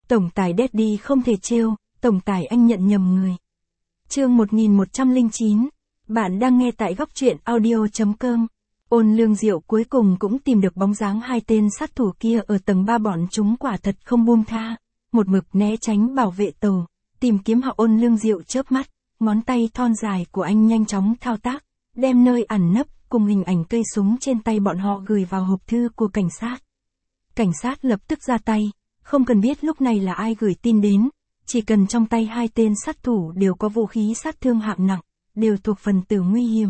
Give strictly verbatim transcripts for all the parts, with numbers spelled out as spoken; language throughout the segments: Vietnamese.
Tổng tài Daddy không thể trêu, tổng tài anh nhận nhầm người. Chương một nghìn một trăm lẻ chín, bạn đang nghe tại góc truyện audio chấm com. Ôn Lương Diệu cuối cùng cũng tìm được bóng dáng hai tên sát thủ kia ở tầng ba, bọn chúng quả thật không buông tha, một mực né tránh bảo vệ tàu, tìm kiếm họ. Ôn Lương Diệu chớp mắt, ngón tay thon dài của anh nhanh chóng thao tác, đem nơi ẩn nấp cùng hình ảnh cây súng trên tay bọn họ gửi vào hộp thư của cảnh sát. Cảnh sát lập tức ra tay, không cần biết lúc này là ai gửi tin đến, chỉ cần trong tay hai tên sát thủ đều có vũ khí sát thương hạng nặng, đều thuộc phần tử nguy hiểm.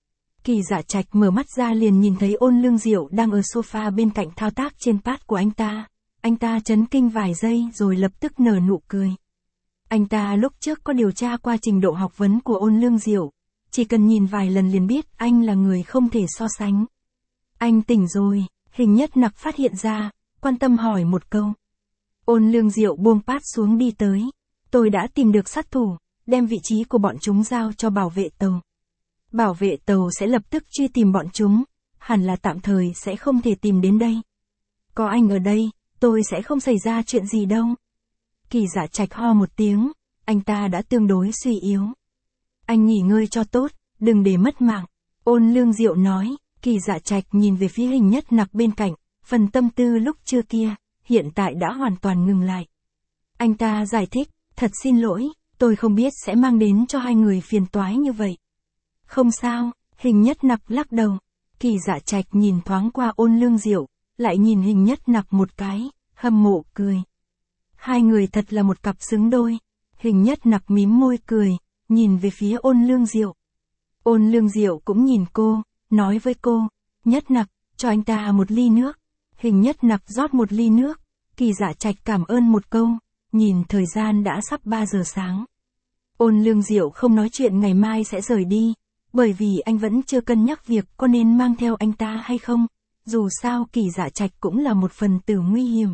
Kỳ Dạ Trạch mở mắt ra liền nhìn thấy Ôn Lương Diệu đang ở sofa bên cạnh thao tác trên pad của anh ta. Anh ta chấn kinh vài giây rồi lập tức nở nụ cười. Anh ta lúc trước có điều tra qua trình độ học vấn của Ôn Lương Diệu, chỉ cần nhìn vài lần liền biết anh là người không thể so sánh. Anh tỉnh rồi, Hình Nhất Nặc phát hiện ra, quan tâm hỏi một câu. Ôn Lương Diệu buông pad xuống đi tới. Tôi đã tìm được sát thủ, đem vị trí của bọn chúng giao cho bảo vệ tàu. Bảo vệ tàu sẽ lập tức truy tìm bọn chúng, hẳn là tạm thời sẽ không thể tìm đến đây. Có anh ở đây, tôi sẽ không xảy ra chuyện gì đâu. Kỳ Dạ Trạch ho một tiếng, anh ta đã tương đối suy yếu. Anh nghỉ ngơi cho tốt, đừng để mất mạng. Ôn Lương Diệu nói. Kỳ Dạ Trạch nhìn về phía Hình Nhất Nặc bên cạnh, phần tâm tư lúc trưa kia, hiện tại đã hoàn toàn ngừng lại. Anh ta giải thích, thật xin lỗi, tôi không biết sẽ mang đến cho hai người phiền toái như vậy. Không sao, Hình Nhất Nặc lắc đầu. Kỳ Dạ Trạch nhìn thoáng qua Ôn Lương Diệu, lại nhìn Hình Nhất Nặc một cái, hâm mộ cười. Hai người thật là một cặp xứng đôi. Hình Nhất Nặc mím môi cười, nhìn về phía Ôn Lương Diệu. Ôn Lương Diệu cũng nhìn cô, nói với cô, Nhất Nặc, cho anh ta một ly nước. Hình Nhất Nặc rót một ly nước, Kỳ Dạ Trạch cảm ơn một câu, nhìn thời gian đã sắp ba giờ sáng. Ôn Lương Diệu không nói chuyện ngày mai sẽ rời đi, bởi vì anh vẫn chưa cân nhắc việc có nên mang theo anh ta hay không, dù sao Kỳ Dạ Trạch cũng là một phần tử nguy hiểm.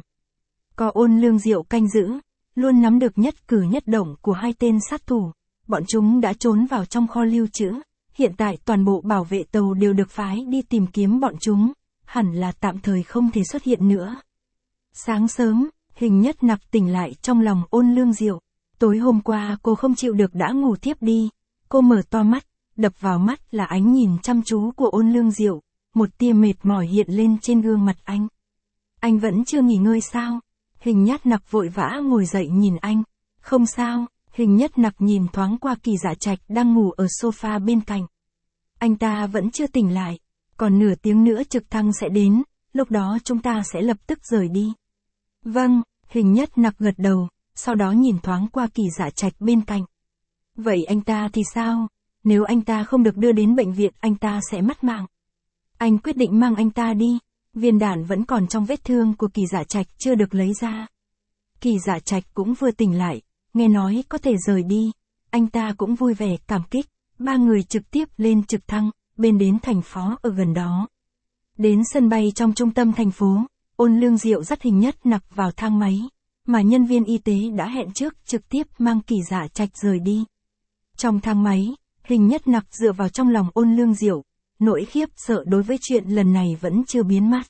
Có Ôn Lương Diệu canh giữ, luôn nắm được nhất cử nhất động của hai tên sát thủ, bọn chúng đã trốn vào trong kho lưu trữ, hiện tại toàn bộ bảo vệ tàu đều được phái đi tìm kiếm bọn chúng, hẳn là tạm thời không thể xuất hiện nữa. Sáng sớm, Hình Nhất Nặc tỉnh lại trong lòng Ôn Lương Diệu. Tối hôm qua cô không chịu được đã ngủ thiếp đi. Cô mở to mắt, đập vào mắt là ánh nhìn chăm chú của Ôn Lương Diệu. Một tia mệt mỏi hiện lên trên gương mặt anh. Anh vẫn chưa nghỉ ngơi sao? Hình Nhất Nặc vội vã ngồi dậy nhìn anh. Không sao. Hình Nhất Nặc nhìn thoáng qua Kỳ Dạ Trạch đang ngủ ở sofa bên cạnh. Anh ta vẫn chưa tỉnh lại. Còn nửa tiếng nữa trực thăng sẽ đến, lúc đó chúng ta sẽ lập tức rời đi. Vâng, Hình Nhất Nặc gật đầu, sau đó nhìn thoáng qua Kỳ Dạ Trạch bên cạnh. Vậy anh ta thì sao? Nếu anh ta không được đưa đến bệnh viện anh ta sẽ mất mạng. Anh quyết định mang anh ta đi, viên đạn vẫn còn trong vết thương của Kỳ Dạ Trạch chưa được lấy ra. Kỳ Dạ Trạch cũng vừa tỉnh lại, nghe nói có thể rời đi, anh ta cũng vui vẻ cảm kích, ba người trực tiếp lên trực thăng, bên đến thành phố ở gần đó. Đến sân bay trong trung tâm thành phố, Ôn Lương Diệu dắt Hình Nhất Nặc vào thang máy, mà nhân viên y tế đã hẹn trước trực tiếp mang Kỳ Dạ Trạch rời đi. Trong thang máy, Hình Nhất Nặc dựa vào trong lòng Ôn Lương Diệu, nỗi khiếp sợ đối với chuyện lần này vẫn chưa biến mất.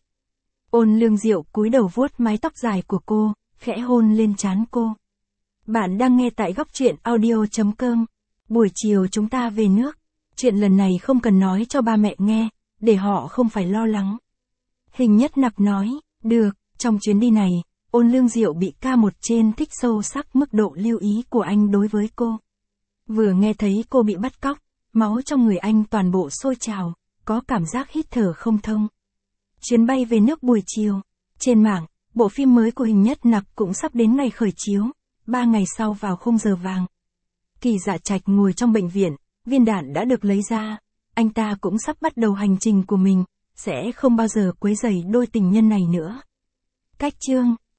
Ôn Lương Diệu cúi đầu vuốt mái tóc dài của cô, khẽ hôn lên trán cô. Bạn đang nghe tại góc truyện audio chấm com. Buổi chiều chúng ta về nước. Chuyện lần này không cần nói cho ba mẹ nghe, để họ không phải lo lắng. Hình Nhất Nặc nói, được, trong chuyến đi này, Ôn Lương Diệu bị ca một trên thích sâu sắc mức độ lưu ý của anh đối với cô. Vừa nghe thấy cô bị bắt cóc, máu trong người anh toàn bộ sôi trào, có cảm giác hít thở không thông. Chuyến bay về nước buổi chiều, trên mạng, bộ phim mới của Hình Nhất Nặc cũng sắp đến ngày khởi chiếu, ba ngày sau vào khung giờ vàng. Kỳ Dạ Trạch ngồi trong bệnh viện, viên đạn đã được lấy ra, anh ta cũng sắp bắt đầu hành trình của mình, sẽ không bao giờ quấy rầy đôi tình nhân này nữa. Cách chương